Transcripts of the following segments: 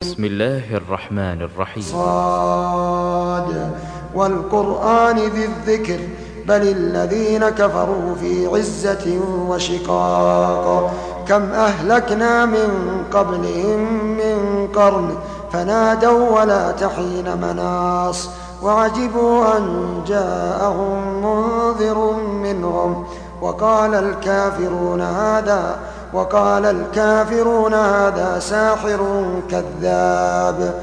بسم الله الرحمن الرحيم. صاد والقرآن ذي الذكر بل الذين كفروا في عزة وشقاق كم أهلكنا من قبلهم من قرن فنادوا ولا تحين مناص وعجبوا أن جاءهم منذر منهم وقال الكافرون هذا ساحر كذاب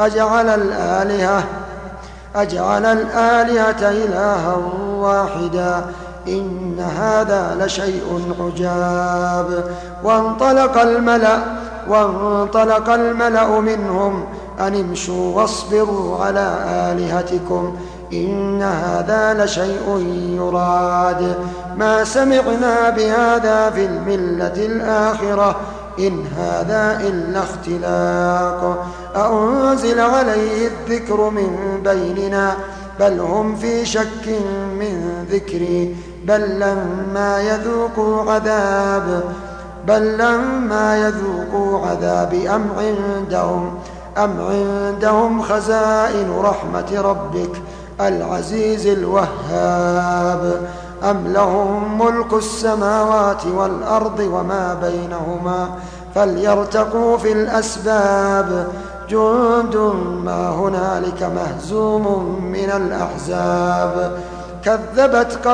أجعل الآلهة إلها واحدا إن هذا لشيء عجاب وانطلق الملأ منهم أن امشوا واصبروا على آلهتكم إن هذا لشيء يراد ما سمعنا بهذا في الملة الآخرة إن هذا إلا اختلاق أأنزل عليه الذكر من بيننا بل هم في شك من ذكري بل لما يذوقوا عذابي أم عندهم خزائن رحمة ربك العزيز الوهاب أم لهم ملك السماوات والأرض وما بينهما فليرتقوا في الأسباب جند ما هنالك مهزوم من الأحزاب كذبت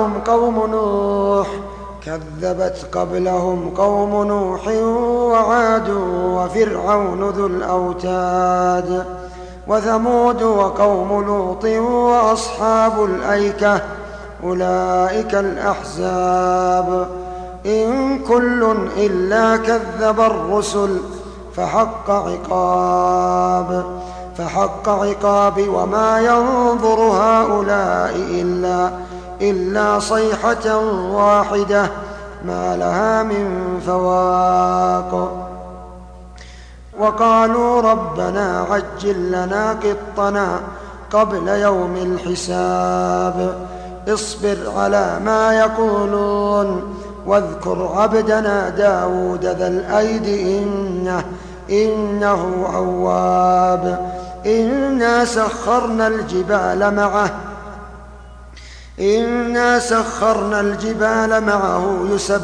قبلهم قوم نوح وعاد وفرعون ذو الأوتاد وثمود وقوم لوط وأصحاب الأيكة أولئك الأحزاب إن كل إلا كذب الرسل فحق عقاب وما ينظر هؤلاء إلا صيحة واحدة ما لها من فواق وقالوا ربنا عجل لنا قطنا قبل يوم الحساب اصبر على ما يقولون واذكر عبدنا داود ذا الأيد إنه أواب إنا سخرنا الجبال معه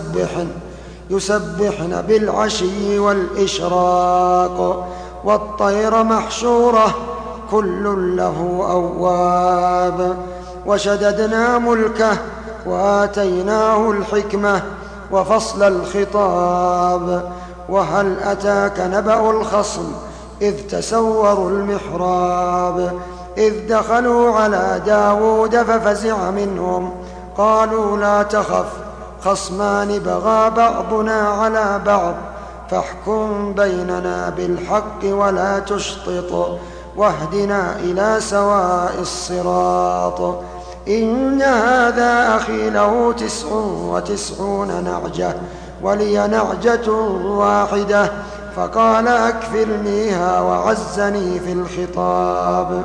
يسبحن بالعشي والإشراق والطير محشورة كل له أواب وشددنا ملكه وآتيناه الحكمة وفصل الخطاب وهل أتاك نبأ الخصم إذ تسوروا المحراب إذ دخلوا على داود ففزع منهم قالوا لا تخف خصمان بغى بعضنا على بعض فاحكم بيننا بالحق ولا تشطط واهدنا إلى سواء الصراط إن هذا أخي له 99 نعجة ولي نعجة واحدة فقال أكفلنيها وعزني في الخطاب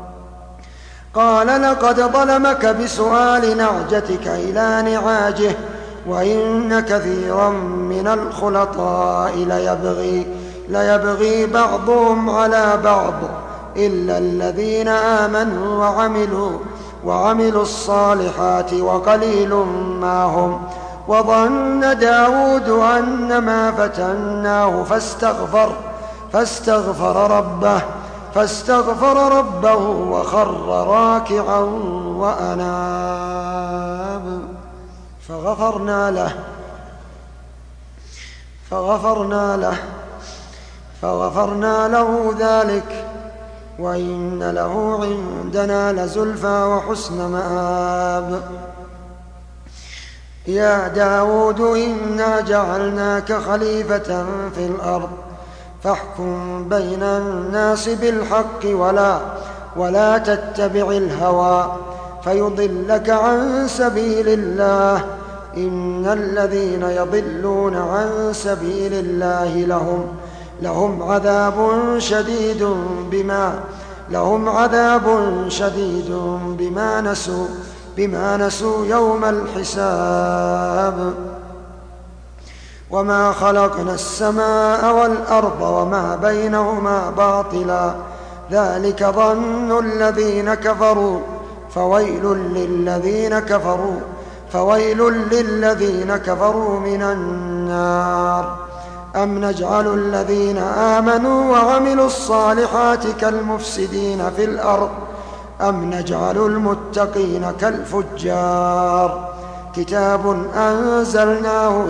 قال لقد ظلمك بسؤال نعجتك إلى نعاجه وإن كثيرا من الخلطاء ليبغي بعضهم على بعض إلا الذين آمنوا وعملوا الصالحات وقليل ما هم وظن داود أنما فتناه فاستغفر ربه وخر راكعا وأناب فغفرنا له ذلك وإن له عندنا لزلفى وحسن مآب يا داود إنا جعلناك خليفة في الأرض فاحكم بين الناس بالحق ولا تتبع الهوى فيضلك عن سبيل الله إن الذين يضلون عن سبيل الله لهم عذاب شديد بما نسوا يوم الحساب وما خلقنا السماء والأرض وما بينهما باطلا ذلك ظن الذين كفروا فويل للذين كفروا من النار. أم نجعل الذين آمنوا وعملوا الصالحات كالمفسدين في الأرض أم نجعل المتقين كالفجار. كتاب أنزلناه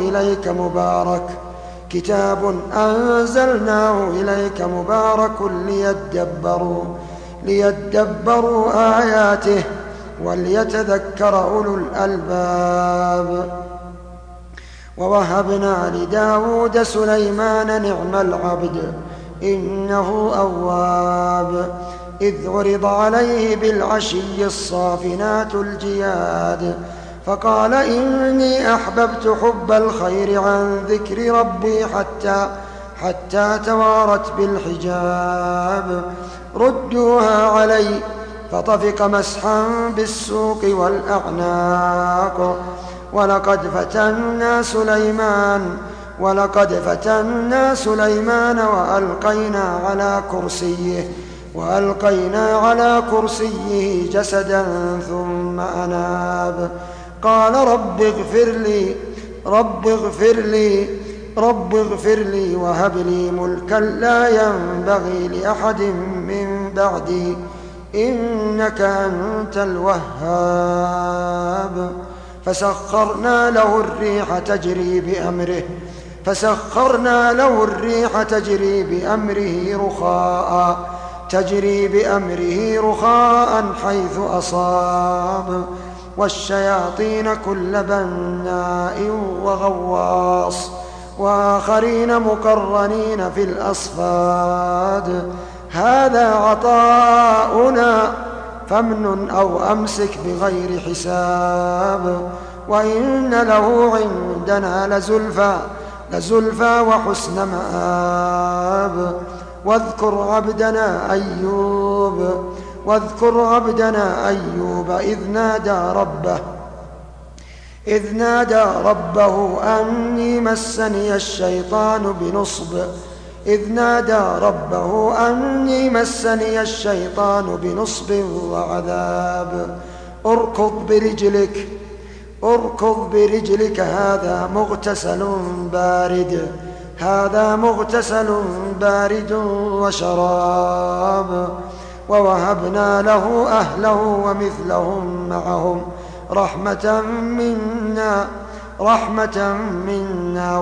إليك مبارك ليدبروا آياته وليتذكر أولو الألباب. ووهبنا لداود سليمان نعم العبد إنه أواب إذ عرض عليه بالعشي الصافنات الجياد فقال إني أحببت حب الخير عن ذكر ربي حتى توارت بالحجاب. ردوها علي فطفق مسحا بالسوق والأعناق. ولقد فتنا سليمان وألقينا على كرسيه جسدا ثم أناب. قال رب اغفر لي وهب لي ملكا لا ينبغي لأحد من بعدي إنك أنت الوهاب. فسخرنا له الريح تجري بأمره رخاء حيث أصاب والشياطين كل بناء وغواص وآخرين مقرنين في الأصفاد. هذا عطاؤنا فامنن أو أمسك بغير حساب وإن له عندنا لزلفى وحسن مآب. واذكر عبدنا أيوب إذ نادى ربه أني مسني الشيطان بنصب وعذاب. اركض برجلك هذا مغتسل بارد وشراب. ووهبنا له أهله ومثلهم معهم رحمة منا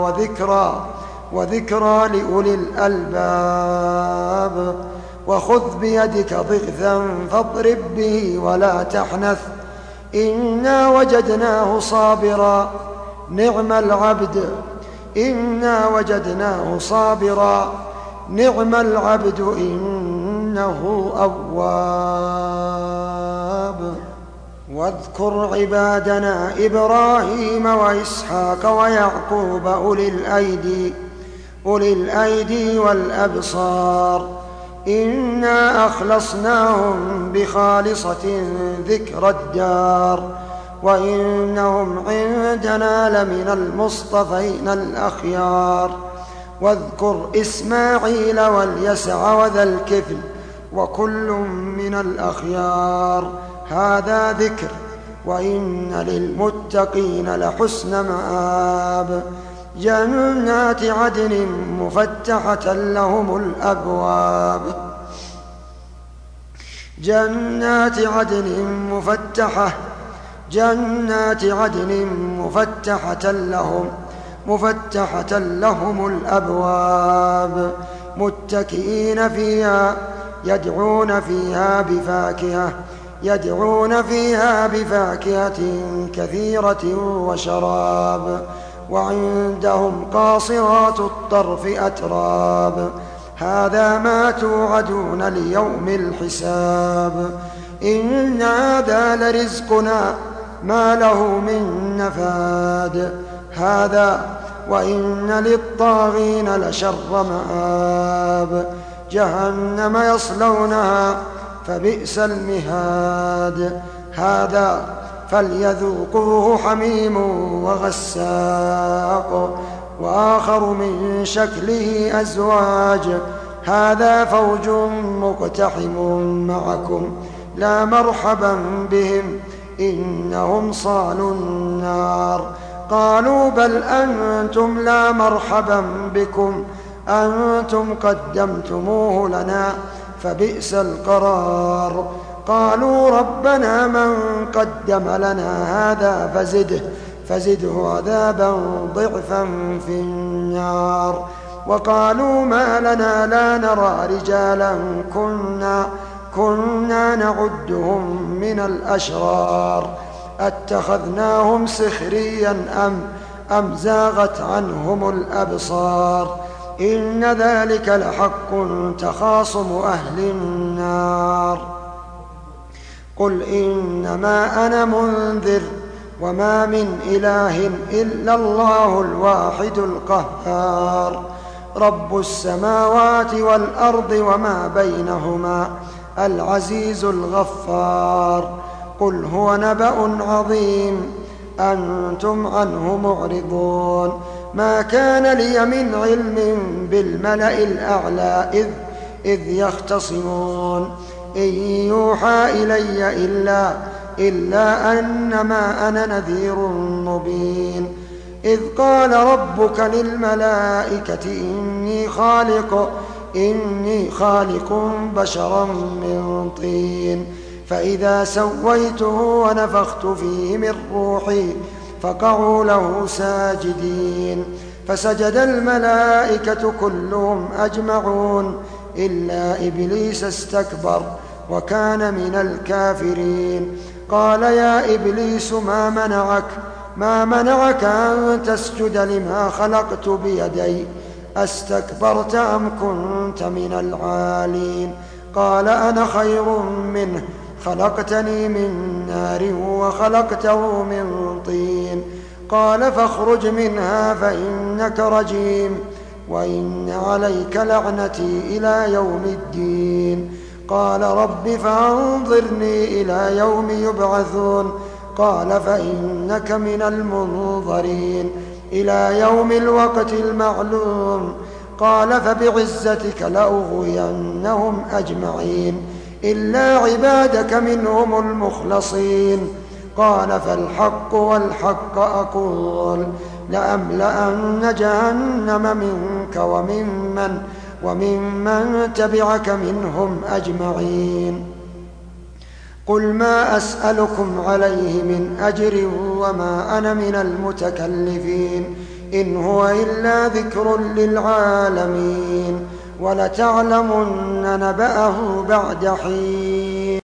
وذكرى لأولي الألباب. وخذ بيدك ضغثا فاضرب به ولا تحنث إنا وجدناه صابرا نعم العبد إنه أواب. واذكر عبادنا إبراهيم وإسحاق ويعقوب أولي الأيدي والأبصار إنا أخلصناهم بخالصة ذكر الدار وإنهم عندنا لمن المصطفين الأخيار. واذكر إسماعيل واليسع وذا الكفل وكل من الأخيار. هذا ذكر وإن للمتقين لحسن مآب. جنات عدن مفتحة لهم الأبواب متكئين فيها يدعون فيها بفاكهة كثيرة وشراب. وعندهم قاصرات الطرف أتراب. هذا ما توعدون ليوم الحساب. إن هذا لرزقنا ما له من نفاد. هذا وإن للطاغين لشر مآب. جهنم يصلونها فبئس المهاد. هذا فليذوقوه حميم وغساق وآخر من شكله أزواج هذا فوج مقتحم معكم لا مرحبا بهم إنهم صالوا النار. قالوا بل أنتم لا مرحبا بكم أنتم قدمتموه لنا فبئس القرار. قالوا ربنا من قدم لنا هذا فزده عذابا ضعفا في النار. وقالوا ما لنا لا نرى رجالا كنا نعدهم من الأشرار أتخذناهم سخريا أم زاغت عنهم الأبصار إن ذلك لحق تخاصم أهل النار. قل إنما أنا منذر وما من إله إلا الله الواحد القهار رب السماوات والأرض وما بينهما العزيز الغفار. قل هو نبأ عظيم أنتم عنه معرضون. ما كان لي من علم بالملأ الأعلى إذ يختصمون إن يوحى إلي إلا أنما أنا نذير مبين. إذ قال ربك للملائكة إني خالق بشرا من طين فإذا سويته ونفخت فيه من روحي فقعوا له ساجدين. فسجد الملائكة كلهم أجمعون إلا إبليس استكبر وكان من الكافرين. قال يا إبليس ما منعك أن تسجد لما خلقت بيدي أستكبرت أم كنت من العالين؟ قال أنا خير منه خلقتني من نار وخلقته من طين. قال فاخرج منها فإنك رجيم وإن عليك لعنتي إلى يوم الدين. قال رب فأنظرني إلى يوم يبعثون. قال فإنك من المنظرين إلى يوم الوقت المعلوم. قال فبعزتك لأغوينهم أجمعين إلا عبادك منهم المخلصين. قال فالحق والحق أقول لأملأن جهنم منك وممن تبعك منهم أجمعين. قل ما أسألكم عليه من أجر وما أنا من المتكلفين إن هو إلا ذكر للعالمين ولتعلمن نبأه بعد حين.